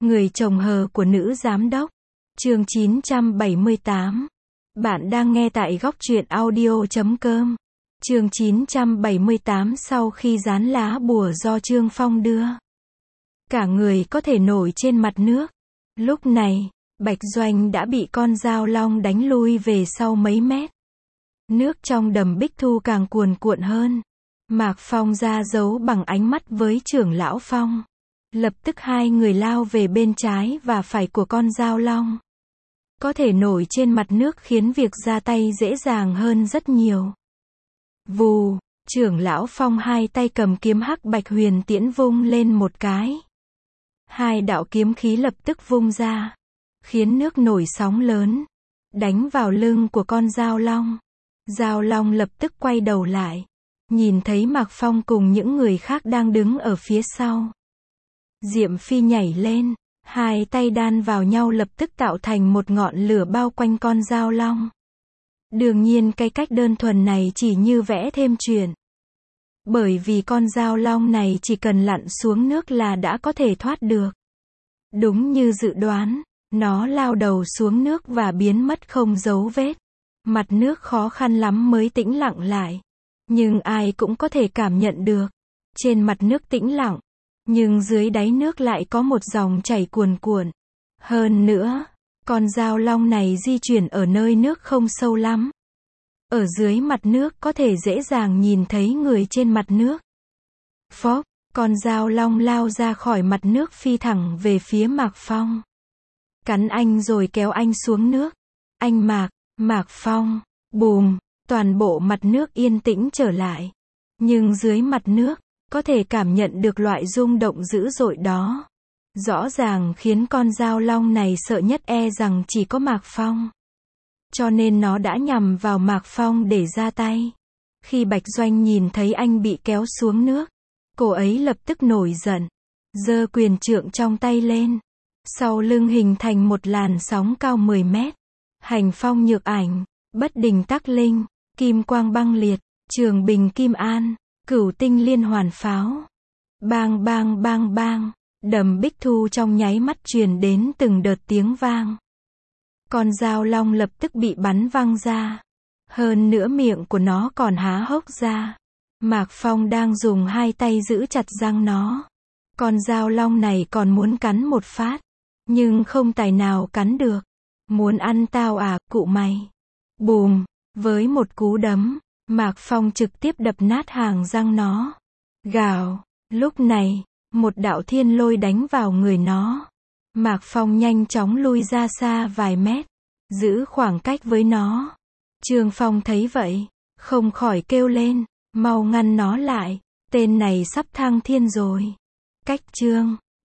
Người chồng hờ của nữ giám đốc. Chương 978. Bạn đang nghe tại góc truyện audio.com. Chương 978 sau khi dán lá bùa do Trương Phong đưa. Cả người có thể nổi trên mặt nước. Lúc này, Bạch Doanh đã bị con dao long đánh lui về sau mấy mét. Nước trong đầm Bích Thu càng cuồn cuộn hơn. Mạc Phong ra dấu bằng ánh mắt với trưởng lão Phong. Lập tức hai người lao về bên trái và phải của con dao long. Có thể nổi trên mặt nước khiến việc ra tay dễ dàng hơn rất nhiều. Vù, trưởng lão Phong hai tay cầm kiếm hắc bạch huyền tiễn vung lên một cái. Hai đạo kiếm khí lập tức vung ra, khiến nước nổi sóng lớn, đánh vào lưng của con dao long. Dao long lập tức quay đầu lại, nhìn thấy Mạc Phong cùng những người khác đang đứng ở phía sau. Diệm Phi nhảy lên, hai tay đan vào nhau lập tức tạo thành một ngọn lửa bao quanh con dao long. Đương nhiên cái cách đơn thuần này chỉ như vẽ thêm chuyện. Bởi vì con dao long này chỉ cần lặn xuống nước là đã có thể thoát được. Đúng như dự đoán, nó lao đầu xuống nước và biến mất không dấu vết. Mặt nước khó khăn lắm mới tĩnh lặng lại. Nhưng ai cũng có thể cảm nhận được. Trên mặt nước tĩnh lặng, nhưng dưới đáy nước lại có một dòng chảy cuồn cuộn. Hơn nữa, con dao long này di chuyển ở nơi nước không sâu lắm. Ở dưới mặt nước có thể dễ dàng nhìn thấy người trên mặt nước. Phốc, con dao long lao ra khỏi mặt nước phi thẳng về phía Mạc Phong. Cắn anh rồi kéo anh xuống nước. Anh Mạc Phong, bùm, toàn bộ mặt nước yên tĩnh trở lại. Nhưng dưới mặt nước, có thể cảm nhận được loại rung động dữ dội đó. Rõ ràng khiến con dao long này sợ nhất e rằng chỉ có Mạc Phong. Cho nên nó đã nhằm vào Mạc Phong để ra tay. Khi Bạch Doanh nhìn thấy anh bị kéo xuống nước, cô ấy lập tức nổi giận, giơ quyền trượng trong tay lên. Sau lưng hình thành một làn sóng cao 10 mét. Hành phong nhược ảnh, bất đình tắc linh, kim quang băng liệt, trường bình kim an, cửu tinh liên hoàn pháo. Bang bang bang bang, đầm Bích Thu trong nháy mắt truyền đến từng đợt tiếng vang. Con dao long lập tức bị bắn văng ra. Hơn nữa miệng của nó còn há hốc ra. Mạc Phong đang dùng hai tay giữ chặt răng nó. Con dao long này còn muốn cắn một phát, nhưng không tài nào cắn được. Muốn ăn tao à, cụ mày. Bùm, với một cú đấm, Mạc Phong trực tiếp đập nát hàng răng nó. Gào, lúc này, một đạo thiên lôi đánh vào người nó. Mạc Phong nhanh chóng lui ra xa vài mét, giữ khoảng cách với nó. Trương Phong thấy vậy, không khỏi kêu lên, mau ngăn nó lại, tên này sắp thăng thiên rồi. Cách Trương